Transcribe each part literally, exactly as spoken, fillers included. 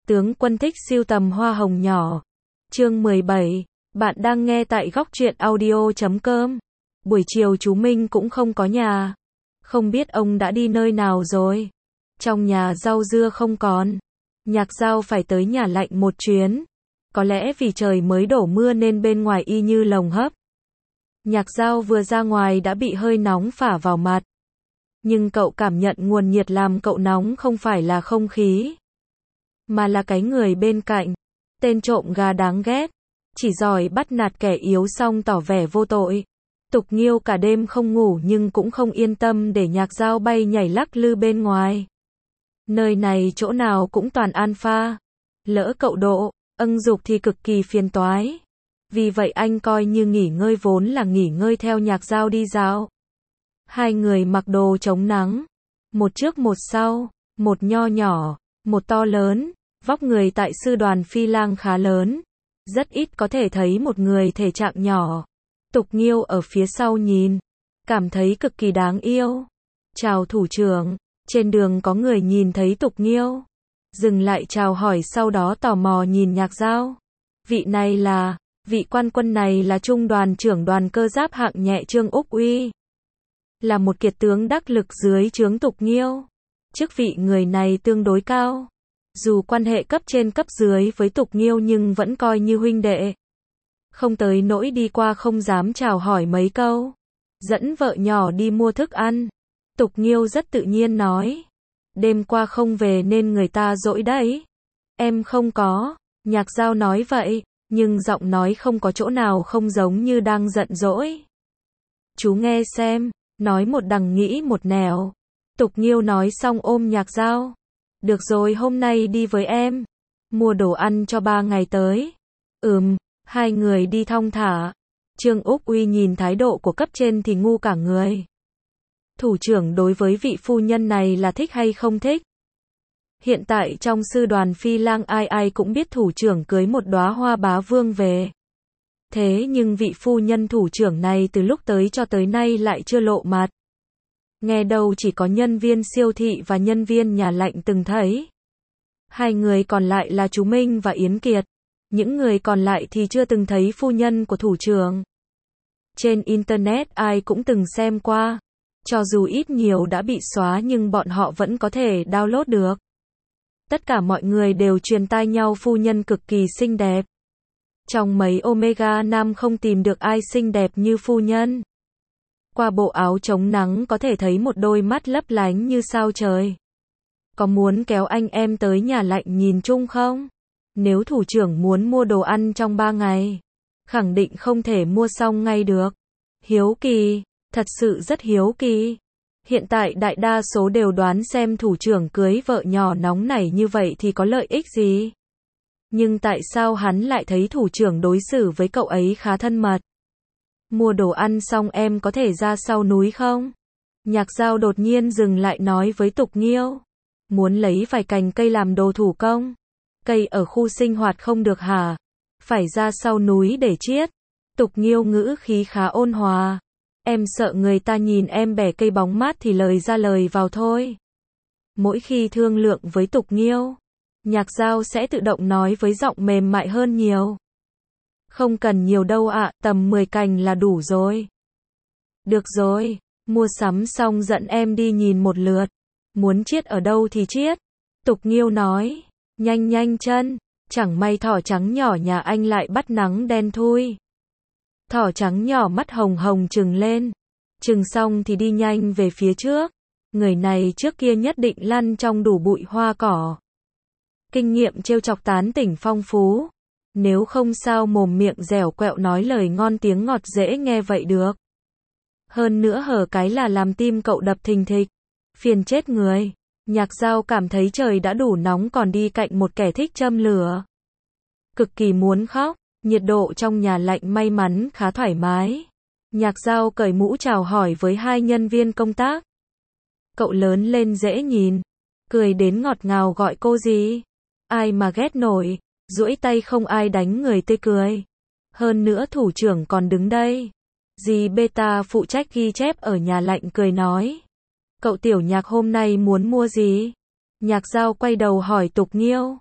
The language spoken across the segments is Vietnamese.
Tướng quân thích sưu tầm hoa hồng nhỏ. Chương mười bảy. Bạn đang nghe tại góc truyện audio chấm com. Buổi chiều chú Minh cũng không có nhà. Không biết ông đã đi nơi nào rồi. Trong nhà rau dưa không còn. Nhạc Dao phải tới nhà lạnh một chuyến. Có lẽ vì trời mới đổ mưa nên bên ngoài y như lồng hấp. Nhạc Dao vừa ra ngoài đã bị hơi nóng phả vào mặt. Nhưng cậu cảm nhận nguồn nhiệt làm cậu nóng không phải là không khí, mà là cái người bên cạnh. Tên trộm gà đáng ghét, chỉ giỏi bắt nạt kẻ yếu xong tỏ vẻ vô tội. Tục Nghiêu cả đêm không ngủ nhưng cũng không yên tâm để Nhạc Dao bay nhảy lắc lư bên ngoài. Nơi này chỗ nào cũng toàn alpha. Lỡ cậu độ, âng dục thì cực kỳ phiền toái. Vì vậy anh coi như nghỉ ngơi vốn là nghỉ ngơi theo Nhạc Dao đi dạo. Hai người mặc đồ chống nắng. Một trước một sau, một nho nhỏ, một to lớn. Vóc người tại sư đoàn Phi Lang khá lớn. Rất ít có thể thấy một người thể trạng nhỏ. Tục Nghiêu ở phía sau nhìn, cảm thấy cực kỳ đáng yêu. Chào thủ trưởng. Trên đường có người nhìn thấy Tục Nghiêu, dừng lại chào hỏi, sau đó tò mò nhìn Nhạc Dao. Vị này là, vị quan quân này là trung đoàn trưởng đoàn cơ giáp hạng nhẹ Trương Úc Uy. Là một kiệt tướng đắc lực dưới trướng Tục Nghiêu. Chức vị người này tương đối cao. Dù quan hệ cấp trên cấp dưới với Tục Nghiêu nhưng vẫn coi như huynh đệ. Không tới nỗi đi qua không dám chào hỏi mấy câu. Dẫn vợ nhỏ đi mua thức ăn. Tục Nghiêu rất tự nhiên nói. Đêm qua không về nên người ta dỗi đấy. Em không có. Nhạc Dao nói vậy, nhưng giọng nói không có chỗ nào không giống như đang giận dỗi. Chú nghe xem, nói một đằng nghĩ một nẻo. Tục Nghiêu nói xong ôm Nhạc Dao. Được rồi, hôm nay đi với em. Mua đồ ăn cho ba ngày tới. Ừm, hai người đi thong thả. Trương Úc Uy nhìn thái độ của cấp trên thì ngu cả người. Thủ trưởng đối với vị phu nhân này là thích hay không thích? Hiện tại trong sư đoàn Phi Lang ai ai cũng biết thủ trưởng cưới một đóa hoa bá vương về. Thế nhưng vị phu nhân thủ trưởng này từ lúc tới cho tới nay lại chưa lộ mặt. Nghe đâu chỉ có nhân viên siêu thị và nhân viên nhà lạnh từng thấy. Hai người còn lại là chú Minh và Yến Kiệt. Những người còn lại thì chưa từng thấy phu nhân của thủ trưởng. Trên Internet ai cũng từng xem qua. Cho dù ít nhiều đã bị xóa nhưng bọn họ vẫn có thể download được. Tất cả mọi người đều truyền tai nhau phu nhân cực kỳ xinh đẹp. Trong mấy Omega nam không tìm được ai xinh đẹp như phu nhân. Qua bộ áo chống nắng có thể thấy một đôi mắt lấp lánh như sao trời. Có muốn kéo anh em tới nhà lạnh nhìn chung không? Nếu thủ trưởng muốn mua đồ ăn trong ba ngày, khẳng định không thể mua xong ngay được. Hiếu kỳ, thật sự rất hiếu kỳ. Hiện tại đại đa số đều đoán xem thủ trưởng cưới vợ nhỏ nóng nảy như vậy thì có lợi ích gì. Nhưng tại sao hắn lại thấy thủ trưởng đối xử với cậu ấy khá thân mật? Mua đồ ăn xong em có thể ra sau núi không? Nhạc Dao đột nhiên dừng lại nói với Tục Nghiêu. Muốn lấy vài cành cây làm đồ thủ công. Cây ở khu sinh hoạt không được hả? Phải ra sau núi để chiết. Tục Nghiêu ngữ khí khá ôn hòa. Em sợ người ta nhìn em bẻ cây bóng mát thì lời ra lời vào thôi. Mỗi khi thương lượng với Tục Nghiêu, Nhạc Dao sẽ tự động nói với giọng mềm mại hơn nhiều. Không cần nhiều đâu ạ, à, tầm mười cành là đủ rồi. Được rồi, mua sắm xong dẫn em đi nhìn một lượt. Muốn chiết ở đâu thì chiết. Tục Nghiêu nói, nhanh nhanh chân, chẳng may thỏ trắng nhỏ nhà anh lại bắt nắng đen thui. Thỏ trắng nhỏ mắt hồng hồng trừng lên. Trừng xong thì đi nhanh về phía trước. Người này trước kia nhất định lăn trong đủ bụi hoa cỏ. Kinh nghiệm trêu chọc tán tỉnh phong phú. Nếu không sao mồm miệng dẻo quẹo nói lời ngon tiếng ngọt dễ nghe vậy được. Hơn nữa hở cái là làm tim cậu đập thình thịch. Phiền chết người. Nhạc Dao cảm thấy trời đã đủ nóng còn đi cạnh một kẻ thích châm lửa. Cực kỳ muốn khóc. Nhiệt độ trong nhà lạnh may mắn khá thoải mái. Nhạc Dao cởi mũ chào hỏi với hai nhân viên công tác. Cậu lớn lên dễ nhìn. Cười đến ngọt ngào gọi cô gì. Ai mà ghét nổi. Duỗi tay không ai đánh người tươi cười. Hơn nữa thủ trưởng còn đứng đây. Dì Beta phụ trách ghi chép ở nhà lạnh cười nói. Cậu tiểu Nhạc hôm nay muốn mua gì? Nhạc Dao quay đầu hỏi Tục Nghiêu.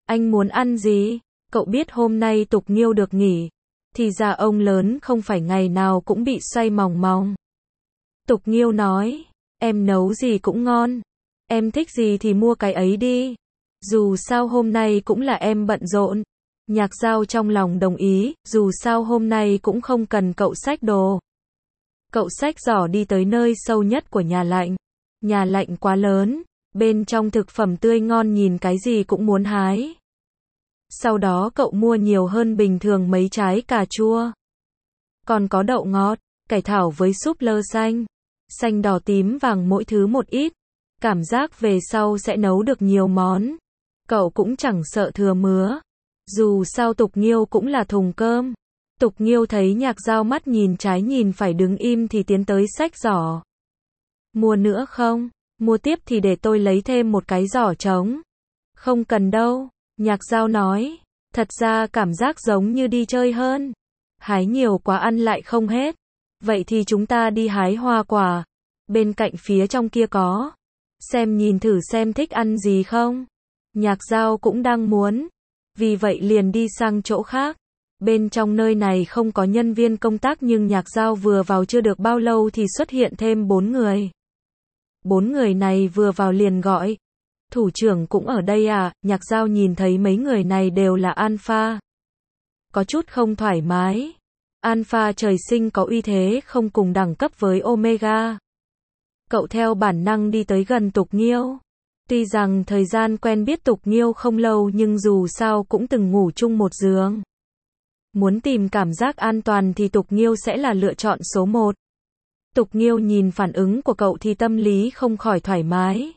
Anh muốn ăn gì? Cậu biết hôm nay Tục Nghiêu được nghỉ. Thì ra ông lớn không phải ngày nào cũng bị xoay mòng mòng. Tục Nghiêu nói, em nấu gì cũng ngon. Em thích gì thì mua cái ấy đi. Dù sao hôm nay cũng là em bận rộn. Nhạc Dao trong lòng đồng ý, dù sao hôm nay cũng không cần cậu xách đồ. Cậu xách giỏ đi tới nơi sâu nhất của nhà lạnh. Nhà lạnh quá lớn, bên trong thực phẩm tươi ngon nhìn cái gì cũng muốn hái. Sau đó cậu mua nhiều hơn bình thường mấy trái cà chua. Còn có đậu ngọt, cải thảo với súp lơ xanh. Xanh đỏ tím vàng mỗi thứ một ít. Cảm giác về sau sẽ nấu được nhiều món. Cậu cũng chẳng sợ thừa mứa. Dù sao Tục Nghiêu cũng là thùng cơm. Tục Nghiêu thấy Nhạc Dao mắt nhìn trái nhìn phải đứng im thì tiến tới xách giỏ. Mua nữa không? Mua tiếp thì để tôi lấy thêm một cái giỏ trống. Không cần đâu, Nhạc Dao nói. Thật ra cảm giác giống như đi chơi hơn. Hái nhiều quá ăn lại không hết. Vậy thì chúng ta đi hái hoa quả. Bên cạnh phía trong kia có. Xem nhìn thử xem thích ăn gì không? Nhạc Dao cũng đang muốn. Vì vậy liền đi sang chỗ khác. Bên trong nơi này không có nhân viên công tác nhưng Nhạc Dao vừa vào chưa được bao lâu thì xuất hiện thêm bốn người. Bốn người này vừa vào liền gọi. Thủ trưởng cũng ở đây à? Nhạc Dao nhìn thấy mấy người này đều là Alpha. Có chút không thoải mái. Alpha trời sinh có uy thế không cùng đẳng cấp với Omega. Cậu theo bản năng đi tới gần Tục Nghiêu. Tuy rằng thời gian quen biết Tục Nghiêu không lâu nhưng dù sao cũng từng ngủ chung một giường. Muốn tìm cảm giác an toàn thì Tục Nghiêu sẽ là lựa chọn số một. Tục Nghiêu nhìn phản ứng của cậu thì tâm lý không khỏi thoải mái.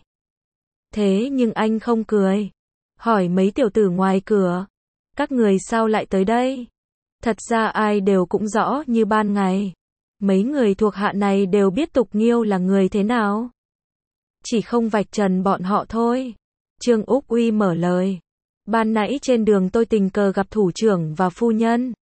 Thế nhưng anh không cười. Hỏi mấy tiểu tử ngoài cửa. Các người sao lại tới đây? Thật ra ai đều cũng rõ như ban ngày. Mấy người thuộc hạ này đều biết Tục Nghiêu là người thế nào. Chỉ không vạch trần bọn họ thôi. Trương Úc Uy mở lời. Ban nãy trên đường tôi tình cờ gặp thủ trưởng và phu nhân.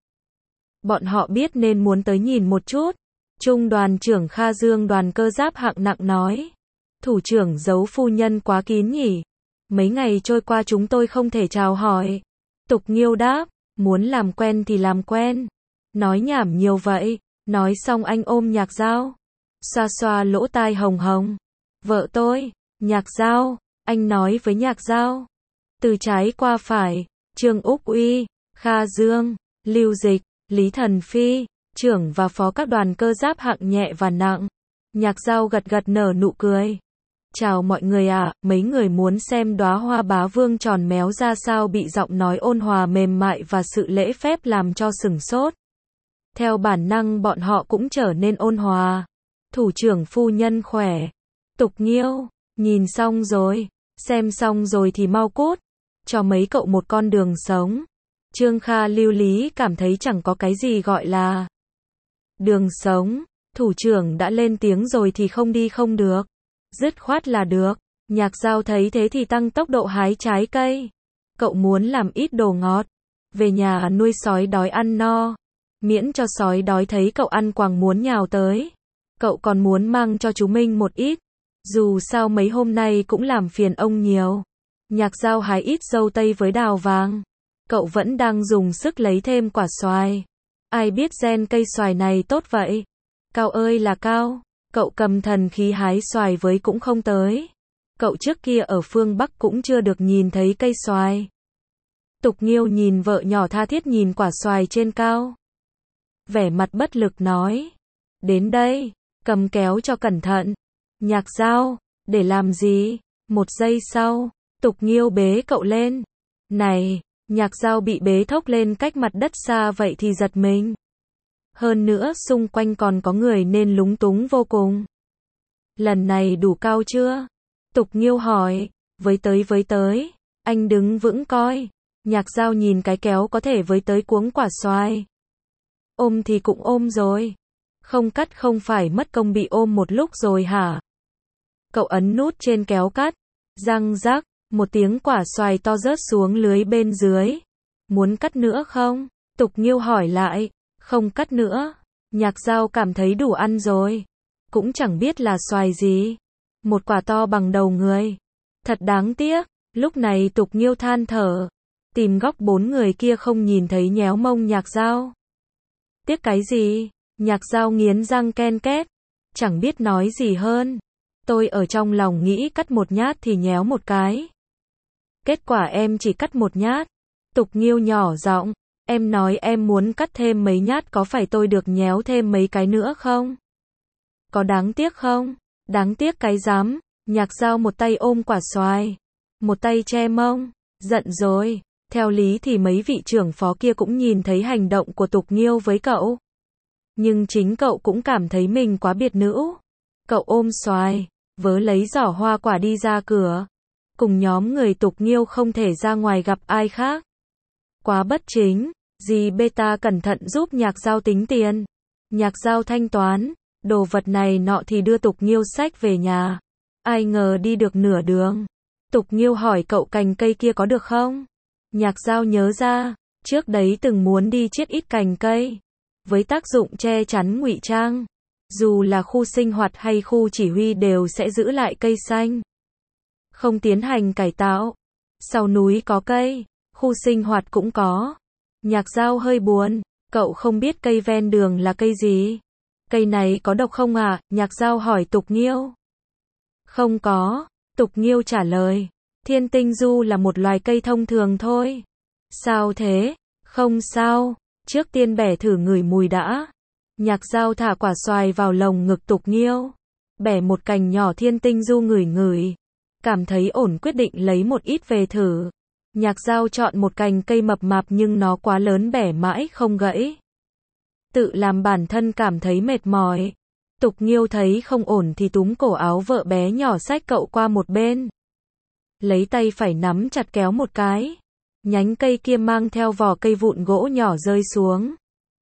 Bọn họ biết nên muốn tới nhìn một chút. Trung đoàn trưởng Kha Dương đoàn cơ giáp hạng nặng nói. Thủ trưởng giấu phu nhân quá kín nhỉ. Mấy ngày trôi qua chúng tôi không thể chào hỏi. Tục Nghiêu đáp. Muốn làm quen thì làm quen. Nói nhảm nhiều vậy. Nói xong anh ôm Nhạc Dao. Xoa xoa lỗ tai hồng hồng. Vợ tôi. Nhạc Dao. Anh nói với Nhạc Dao. Từ trái qua phải. Trương Úc Uy. Kha Dương. Lưu Dịch. Lý Thần Phi. Trưởng và phó các đoàn cơ giáp hạng nhẹ và nặng. Nhạc Dao gật gật nở nụ cười. Chào mọi người ạ, à, mấy người muốn xem đóa hoa bá vương tròn méo ra sao bị giọng nói ôn hòa mềm mại và sự lễ phép làm cho sửng sốt. Theo bản năng bọn họ cũng trở nên ôn hòa. Thủ trưởng phu nhân khỏe. Tục Nghiêu, nhìn xong rồi, xem xong rồi thì mau cút. Cho mấy cậu một con đường sống. Trương Kha Lưu Lý cảm thấy chẳng có cái gì gọi là đường sống. Thủ trưởng đã lên tiếng rồi thì không đi không được. Dứt khoát là được. Nhạc Dao thấy thế thì tăng tốc độ hái trái cây. Cậu muốn làm ít đồ ngọt. Về nhà nuôi sói đói ăn no. Miễn cho sói đói thấy cậu ăn quàng muốn nhào tới. Cậu còn muốn mang cho chú Minh một ít. Dù sao mấy hôm nay cũng làm phiền ông nhiều. Nhạc Dao hái ít dâu tây với đào vàng. Cậu vẫn đang dùng sức lấy thêm quả xoài. Ai biết gen cây xoài này tốt vậy? Cao ơi là cao. Cậu cầm thần khí hái xoài với cũng không tới. Cậu trước kia ở phương Bắc cũng chưa được nhìn thấy cây xoài. Tục Nghiêu nhìn vợ nhỏ tha thiết nhìn quả xoài trên cao. Vẻ mặt bất lực nói. Đến đây, cầm kéo cho cẩn thận. Nhạc Dao, để làm gì? Một giây sau, Tục Nghiêu bế cậu lên. Này, Nhạc Dao bị bế thốc lên cách mặt đất xa vậy thì giật mình. Hơn nữa xung quanh còn có người nên lúng túng vô cùng. Lần này đủ cao chưa? Tục Nghiêu hỏi. Với tới với tới. Anh đứng vững coi. Nhạc Dao nhìn cái kéo có thể với tới cuống quả xoài. Ôm thì cũng ôm rồi. Không cắt không phải mất công bị ôm một lúc rồi hả? Cậu ấn nút trên kéo cắt. Răng rắc. Một tiếng quả xoài to rớt xuống lưới bên dưới. Muốn cắt nữa không? Tục Nghiêu hỏi lại. Không cắt nữa. Nhạc Dao cảm thấy đủ ăn rồi. Cũng chẳng biết là xoài gì. Một quả to bằng đầu người. Thật đáng tiếc. Lúc này Tục Nghiêu than thở. Tìm góc bốn người kia không nhìn thấy nhéo mông Nhạc Dao. Tiếc cái gì? Nhạc Dao nghiến răng ken két. Chẳng biết nói gì hơn. Tôi ở trong lòng nghĩ cắt một nhát thì nhéo một cái. Kết quả em chỉ cắt một nhát. Tục Nghiêu nhỏ giọng. Em nói em muốn cắt thêm mấy nhát có phải tôi được nhéo thêm mấy cái nữa không? Có đáng tiếc không? Đáng tiếc cái rắm. Nhạc Dao một tay ôm quả xoài. Một tay che mông. Giận rồi. Theo lý thì mấy vị trưởng phó kia cũng nhìn thấy hành động của Tục Nghiêu với cậu. Nhưng chính cậu cũng cảm thấy mình quá biệt nữ. Cậu ôm xoài, vớ lấy giỏ hoa quả đi ra cửa. Cùng nhóm người Tục Nghiêu không thể ra ngoài gặp ai khác. Quá bất chính. Dì Beta cẩn thận giúp Nhạc Dao tính tiền. Nhạc Dao thanh toán. Đồ vật này nọ thì đưa Tục Nghiêu xách về nhà. Ai ngờ đi được nửa đường. Tục Nghiêu hỏi cậu cành cây kia có được không? Nhạc Dao nhớ ra, trước đấy từng muốn đi chiết ít cành cây. Với tác dụng che chắn ngụy trang. Dù là khu sinh hoạt hay khu chỉ huy đều sẽ giữ lại cây xanh. Không tiến hành cải tạo. Sau núi có cây, khu sinh hoạt cũng có. Nhạc Dao hơi buồn, cậu không biết cây ven đường là cây gì. Cây này có độc không à? Nhạc Dao hỏi Tục Nghiêu. Không có, Tục Nghiêu trả lời. Thiên tinh du là một loài cây thông thường thôi. Sao thế? Không sao, trước tiên bẻ thử ngửi mùi đã. Nhạc Dao thả quả xoài vào lồng ngực Tục Nghiêu. Bẻ một cành nhỏ thiên tinh du ngửi ngửi. Cảm thấy ổn quyết định lấy một ít về thử. Nhạc Dao chọn một cành cây mập mạp nhưng nó quá lớn bẻ mãi không gãy. Tự làm bản thân cảm thấy mệt mỏi. Tục Nghiêu thấy không ổn thì túm cổ áo vợ bé nhỏ xách cậu qua một bên. Lấy tay phải nắm chặt kéo một cái. Nhánh cây kia mang theo vỏ cây vụn gỗ nhỏ rơi xuống.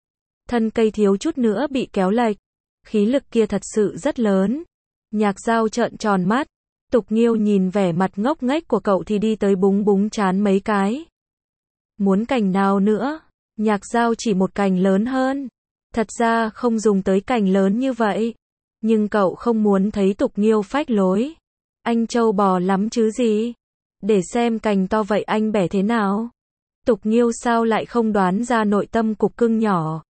Thân cây thiếu chút nữa bị kéo lệch. Khí lực kia thật sự rất lớn. Nhạc Dao trợn tròn mắt. Tục Nghiêu nhìn vẻ mặt ngốc nghếch của cậu thì đi tới búng búng trán mấy cái. Muốn cành nào nữa? Nhạc Dao chỉ một cành lớn hơn. Thật ra không dùng tới cành lớn như vậy. Nhưng cậu không muốn thấy Tục Nghiêu phách lối. Anh trâu bò lắm chứ gì. Để xem cành to vậy anh bẻ thế nào. Tục Nghiêu sao lại không đoán ra nội tâm cục cưng nhỏ.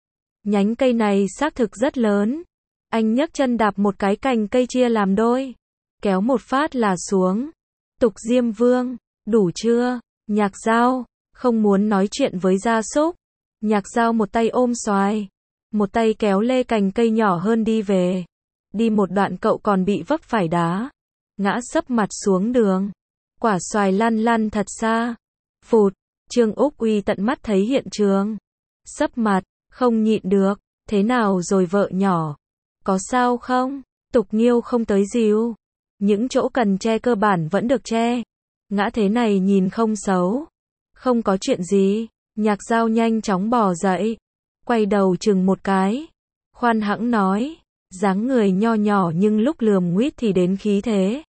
Nhánh cây này xác thực rất lớn. Anh nhấc chân đạp một cái cành cây chia làm đôi. Kéo một phát là xuống. Tục Diêm Vương, đủ chưa? Nhạc Dao, không muốn nói chuyện với gia súc. Nhạc Dao một tay ôm xoài. Một tay kéo lê cành cây nhỏ hơn đi về. Đi một đoạn cậu còn bị vấp phải đá. Ngã sấp mặt xuống đường. Quả xoài lăn lăn thật xa. Phụt, Trương Úc Uy tận mắt thấy hiện trường. Sấp mặt, không nhịn được. Thế nào rồi vợ nhỏ? Có sao không? Tục Nghiêu không tới dìu. Những chỗ cần che cơ bản vẫn được che. Ngã thế này nhìn không xấu. Không có chuyện gì. Nhạc Dao nhanh chóng bò dậy. Quay đầu chừng một cái. Khoan hãng nói. Dáng người nho nhỏ nhưng lúc lườm nguýt thì đến khí thế.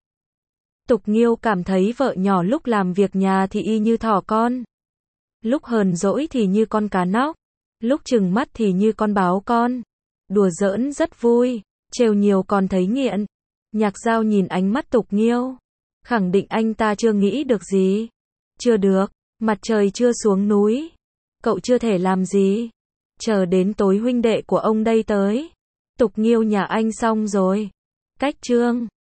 Tục Nghiêu cảm thấy vợ nhỏ lúc làm việc nhà thì y như thỏ con. Lúc hờn dỗi thì như con cá nóc. Lúc trừng mắt thì như con báo con. Đùa giỡn rất vui. Trêu nhiều còn thấy nghiện. Nhạc Dao nhìn ánh mắt Tục Nghiêu. Khẳng định anh ta chưa nghĩ được gì. Chưa được. Mặt trời chưa xuống núi. Cậu chưa thể làm gì. Chờ đến tối huynh đệ của ông đây tới. Tục Nghiêu nhà anh xong rồi. Cách chương